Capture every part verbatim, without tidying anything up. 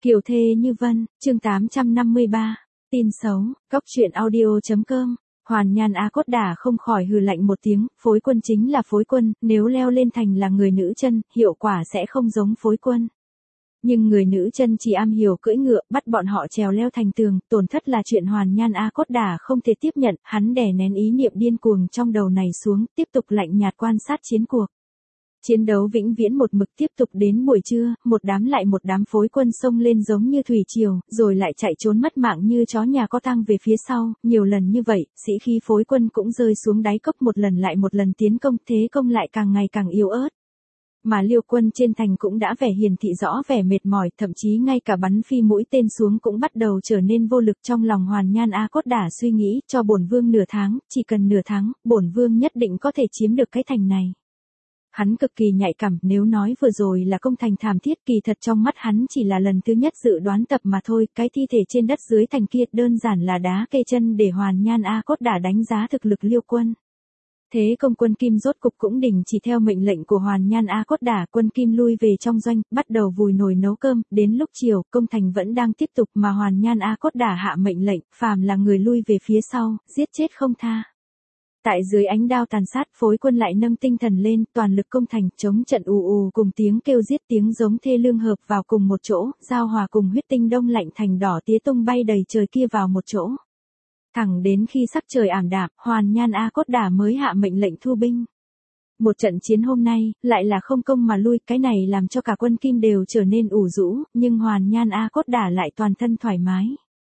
Kiều thê như vân, chương tám trăm năm mươi ba, tin xấu, cóc truyện audio.com. Hoàn Nhan Á Cốt Đả không khỏi hừ lạnh một tiếng, phối quân chính là phối quân, nếu leo lên thành là người nữ chân, hiệu quả sẽ không giống phối quân. Nhưng người nữ chân chỉ am hiểu cưỡi ngựa, bắt bọn họ trèo leo thành tường, tổn thất là chuyện Hoàn Nhan Á Cốt Đả không thể tiếp nhận, hắn đè nén ý niệm điên cuồng trong đầu này xuống, tiếp tục lạnh nhạt quan sát chiến cuộc. Chiến đấu vĩnh viễn một mực tiếp tục đến buổi trưa, một đám lại một đám phối quân xông lên giống như thủy triều, rồi lại chạy trốn mất mạng như chó nhà có tang về phía sau, nhiều lần như vậy, sĩ khí phối quân cũng rơi xuống đáy cốc một lần lại một lần tiến công, thế công lại càng ngày càng yếu ớt. Mà Liêu quân trên thành cũng đã vẻ hiển thị rõ vẻ mệt mỏi, thậm chí ngay cả bắn phi mũi tên xuống cũng bắt đầu trở nên vô lực. Trong lòng Hoàn Nhan Á Cốt Đả suy nghĩ, cho bổn vương nửa tháng, chỉ cần nửa tháng, bổn vương nhất định có thể chiếm được cái thành này. Hắn cực kỳ nhạy cảm, nếu nói vừa rồi là công thành thảm thiết, kỳ thật trong mắt hắn chỉ là lần thứ nhất dự đoán tập mà thôi, cái thi thể trên đất dưới thành kia đơn giản là đá kê chân để Hoàn Nhan Á Cốt Đả đánh giá thực lực Liêu quân. Thế công quân Kim rốt cục cũng đình chỉ theo mệnh lệnh của Hoàn Nhan Á Cốt Đả, quân Kim lui về trong doanh, bắt đầu vùi nồi nấu cơm, đến lúc chiều, công thành vẫn đang tiếp tục mà Hoàn Nhan Á Cốt Đả hạ mệnh lệnh, phàm là người lui về phía sau, giết chết không tha. Tại dưới ánh đao tàn sát, phối quân lại nâng tinh thần lên, toàn lực công thành, chống trận ù ù cùng tiếng kêu giết tiếng giống thê lương hợp vào cùng một chỗ, giao hòa cùng huyết tinh đông lạnh thành đỏ tía tung bay đầy trời kia vào một chỗ. Thẳng đến khi sắc trời ảm đạm, Hoàn Nhan Á Cốt Đả mới hạ mệnh lệnh thu binh. Một trận chiến hôm nay, lại là không công mà lui, cái này làm cho cả quân Kim đều trở nên ủ rũ, nhưng Hoàn Nhan Á Cốt Đả lại toàn thân thoải mái.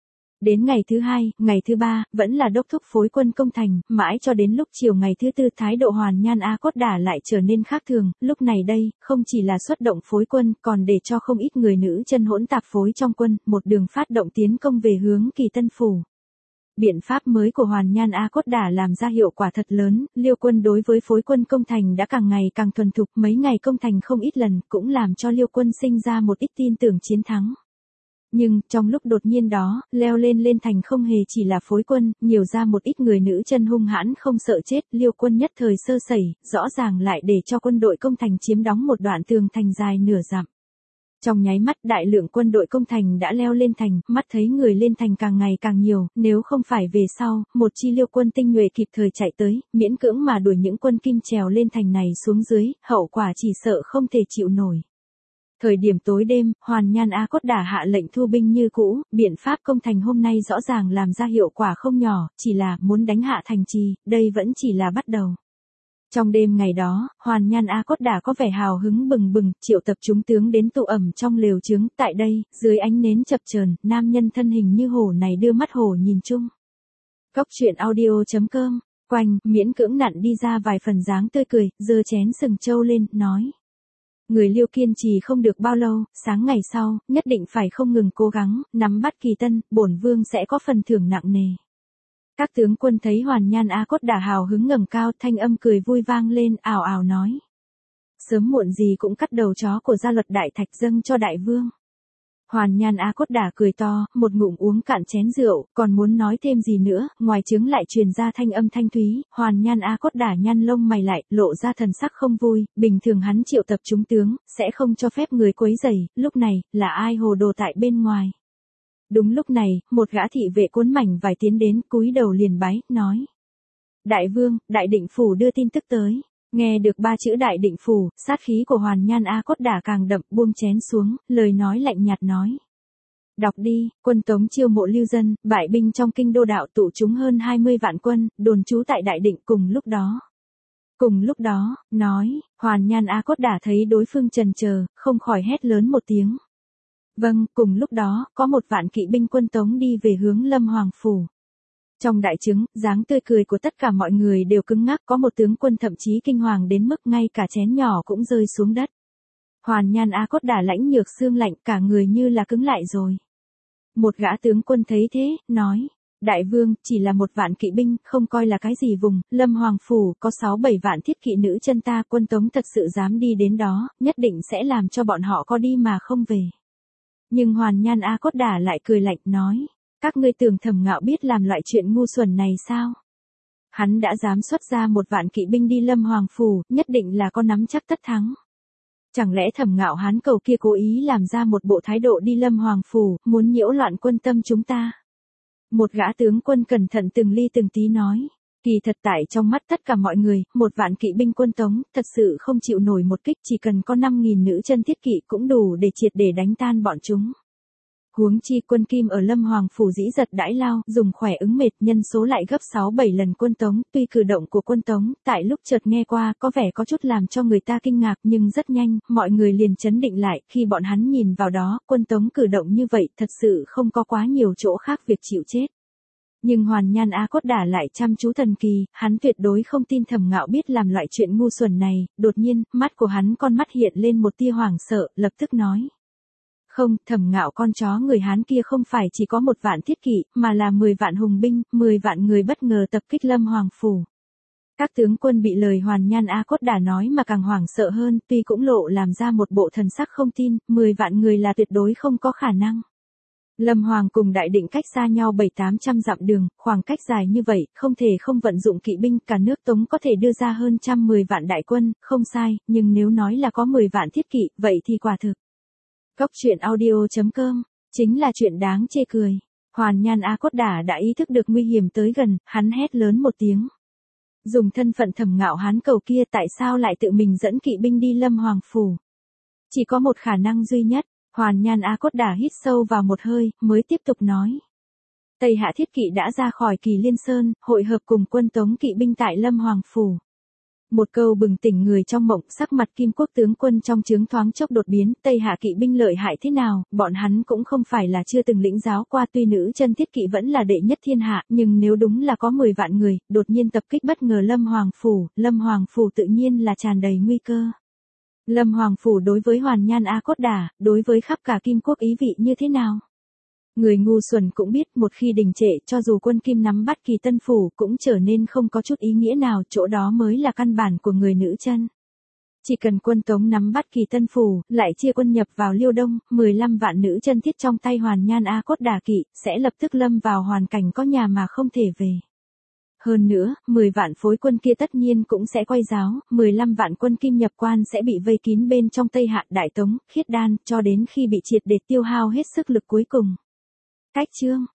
Đến ngày thứ hai, ngày thứ ba, vẫn là đốc thúc phối quân công thành, mãi cho đến lúc chiều ngày thứ tư thái độ Hoàn Nhan Á Cốt Đả lại trở nên khác thường, lúc này đây, không chỉ là xuất động phối quân, còn để cho không ít người nữ chân hỗn tạp phối trong quân, một đường phát động tiến công về hướng Kỳ Tân Phủ. Biện pháp mới của Hoàn Nhan Á Cốt Đả làm ra hiệu quả thật lớn, Liêu quân đối với phối quân công thành đã càng ngày càng thuần thục, mấy ngày công thành không ít lần, cũng làm cho Liêu quân sinh ra một ít tin tưởng chiến thắng. Nhưng, trong lúc đột nhiên đó, leo lên lên thành không hề chỉ là phối quân, nhiều ra một ít người nữ chân hung hãn không sợ chết, Liêu quân nhất thời sơ sẩy, rõ ràng lại để cho quân đội công thành chiếm đóng một đoạn tường thành dài nửa dặm. Trong nháy mắt đại lượng quân đội công thành đã leo lên thành, mắt thấy người lên thành càng ngày càng nhiều, nếu không phải về sau, một chi Liêu quân tinh nhuệ kịp thời chạy tới, miễn cưỡng mà đuổi những quân Kim trèo lên thành này xuống dưới, hậu quả chỉ sợ không thể chịu nổi. Thời điểm tối đêm, Hoàn Nhan Á Cốt Đả hạ lệnh thu binh như cũ, biện pháp công thành hôm nay rõ ràng làm ra hiệu quả không nhỏ, chỉ là muốn đánh hạ thành trì, đây vẫn chỉ là bắt đầu. Trong đêm ngày đó, Hoàn Nhan Á Cốt Đả có vẻ hào hứng bừng bừng, triệu tập chúng tướng đến tụ ẩm trong lều trướng, tại đây, dưới ánh nến chập chờn, nam nhân thân hình như hổ này đưa mắt hổ nhìn chung. Cóc truyện audio.com, quanh, miễn cưỡng nặn đi ra vài phần dáng tươi cười, giơ chén sừng trâu lên, nói. Người Liêu kiên trì không được bao lâu, sáng ngày sau, nhất định phải không ngừng cố gắng, nắm bắt Kỳ Tân, bổn vương sẽ có phần thưởng nặng nề. Các tướng quân thấy Hoàn Nhan Á Cốt Đả hào hứng ngẩng cao, thanh âm cười vui vang lên, ào ào nói. Sớm muộn gì cũng cắt đầu chó của gia luật đại thạch dâng cho đại vương. Hoàn Nhan Á Cốt Đả cười to, một ngụm uống cạn chén rượu, còn muốn nói thêm gì nữa, ngoài trướng lại truyền ra thanh âm thanh thúy, Hoàn Nhan Á Cốt Đả nhăn lông mày lại, lộ ra thần sắc không vui, bình thường hắn triệu tập chúng tướng, sẽ không cho phép người quấy rầy, lúc này, là ai hồ đồ tại bên ngoài. Đúng lúc này, một gã thị vệ cuốn mảnh vải tiến đến, cúi đầu liền bái, nói. Đại vương, đại định phủ đưa tin tức tới. Nghe được ba chữ đại định phủ, sát khí của Hoàn Nhan Á Cốt Đả càng đậm, buông chén xuống, lời nói lạnh nhạt nói. Đọc đi, quân Tống chiêu mộ lưu dân, bại binh trong kinh đô đạo tụ chúng hơn hai mươi vạn quân, đồn trú tại đại định cùng lúc đó. Cùng lúc đó, nói, Hoàn Nhan Á Cốt Đả thấy đối phương trần chờ, không khỏi hét lớn một tiếng. Vâng, cùng lúc đó, có một vạn kỵ binh quân Tống đi về hướng Lâm Hoàng Phủ. Trong đại trướng, dáng tươi cười của tất cả mọi người đều cứng ngắc, có một tướng quân thậm chí kinh hoàng đến mức ngay cả chén nhỏ cũng rơi xuống đất. Hoàn Nhan Á Cốt Đả lãnh nhược xương lạnh, cả người như là cứng lại rồi. Một gã tướng quân thấy thế, nói, đại vương, chỉ là một vạn kỵ binh, không coi là cái gì vùng, Lâm Hoàng Phủ, có sáu bảy vạn thiết kỵ nữ chân ta, quân Tống thật sự dám đi đến đó, nhất định sẽ làm cho bọn họ có đi mà không về. Nhưng Hoàn Nhan Á Cốt Đả lại cười lạnh, nói. Các ngươi tưởng Thẩm Ngạo biết làm loại chuyện ngu xuẩn này sao? Hắn đã dám xuất ra một vạn kỵ binh đi Lâm Hoàng Phủ, nhất định là có nắm chắc tất thắng. Chẳng lẽ Thẩm Ngạo Hán Cầu kia cố ý làm ra một bộ thái độ đi Lâm Hoàng phủ, muốn nhiễu loạn quân tâm chúng ta? Một gã tướng quân cẩn thận từng ly từng tí nói. Kỳ thật tại trong mắt tất cả mọi người, một vạn kỵ binh quân Tống, thật sự không chịu nổi một kích, chỉ cần có năm nghìn nữ chân thiết kỵ cũng đủ để triệt để đánh tan bọn chúng. Huống chi quân Kim ở Lâm Hoàng phủ dĩ giật đãi lao, dùng khỏe ứng mệt, nhân số lại gấp sáu bảy lần quân Tống, tuy cử động của quân Tống, tại lúc chợt nghe qua, có vẻ có chút làm cho người ta kinh ngạc, nhưng rất nhanh, mọi người liền chấn định lại, khi bọn hắn nhìn vào đó, quân Tống cử động như vậy, thật sự không có quá nhiều chỗ khác việc chịu chết. Nhưng Hoàn Nhan Á Cốt Đả lại chăm chú thần kỳ, hắn tuyệt đối không tin Thẩm Ngạo biết làm loại chuyện ngu xuẩn này, đột nhiên, mắt của hắn con mắt hiện lên một tia hoảng sợ, lập tức nói. Không, Thẩm Ngạo con chó người Hán kia không phải chỉ có một vạn thiết kỵ, mà là mười vạn hùng binh, mười vạn người bất ngờ tập kích Lâm Hoàng phủ. Các tướng quân bị lời Hoàn Nhan Á Cốt Đả nói mà càng hoảng sợ hơn, tuy cũng lộ làm ra một bộ thần sắc không tin, mười vạn người là tuyệt đối không có khả năng. Lâm Hoàng cùng Đại Định cách xa nhau bảy tám trăm dặm đường, khoảng cách dài như vậy, không thể không vận dụng kỵ binh, cả nước Tống có thể đưa ra hơn trăm mười vạn đại quân, không sai, nhưng nếu nói là có mười vạn thiết kỵ, vậy thì quả thực. Góc truyện audio chấm com, chính là chuyện đáng chê cười. Hoàn Nhan Á Cốt Đả đã ý thức được nguy hiểm tới gần, hắn hét lớn một tiếng. Dùng thân phận Thẩm Ngạo Hán Cầu kia tại sao lại tự mình dẫn kỵ binh đi Lâm Hoàng phủ? Chỉ có một khả năng duy nhất. Hoàn Nhan Á Cốt Đả hít sâu vào một hơi, mới tiếp tục nói. Tây Hạ thiết kỵ đã ra khỏi Kỳ Liên Sơn, hội hợp cùng quân Tống kỵ binh tại Lâm Hoàng phủ. Một câu bừng tỉnh người trong mộng, sắc mặt Kim Quốc tướng quân trong trướng thoáng chốc đột biến, Tây Hạ kỵ binh lợi hại thế nào, bọn hắn cũng không phải là chưa từng lĩnh giáo qua, tuy nữ chân thiết kỵ vẫn là đệ nhất thiên hạ, nhưng nếu đúng là có mười vạn người, đột nhiên tập kích bất ngờ Lâm Hoàng phủ, Lâm Hoàng phủ tự nhiên là tràn đầy nguy cơ. Lâm Hoàng phủ đối với Hoàn Nhan Á Cốt Đả, đối với khắp cả Kim Quốc ý vị như thế nào? Người ngu xuẩn cũng biết, một khi đình trệ, cho dù quân Kim nắm bắt Kỳ Tân phủ cũng trở nên không có chút ý nghĩa nào, chỗ đó mới là căn bản của người nữ chân. Chỉ cần quân Tống nắm bắt Kỳ Tân phủ, lại chia quân nhập vào Liêu Đông, mười lăm vạn nữ chân thiết trong tay Hoàn Nhan Á Cốt Đả kỵ, sẽ lập tức lâm vào hoàn cảnh có nhà mà không thể về. Hơn nữa, mười vạn phối quân kia tất nhiên cũng sẽ quay giáo, mười lăm vạn quân Kim nhập quan sẽ bị vây kín bên trong Tây Hạ, Đại Tống, Khiết Đan, cho đến khi bị triệt để tiêu hao hết sức lực cuối cùng. Cách chương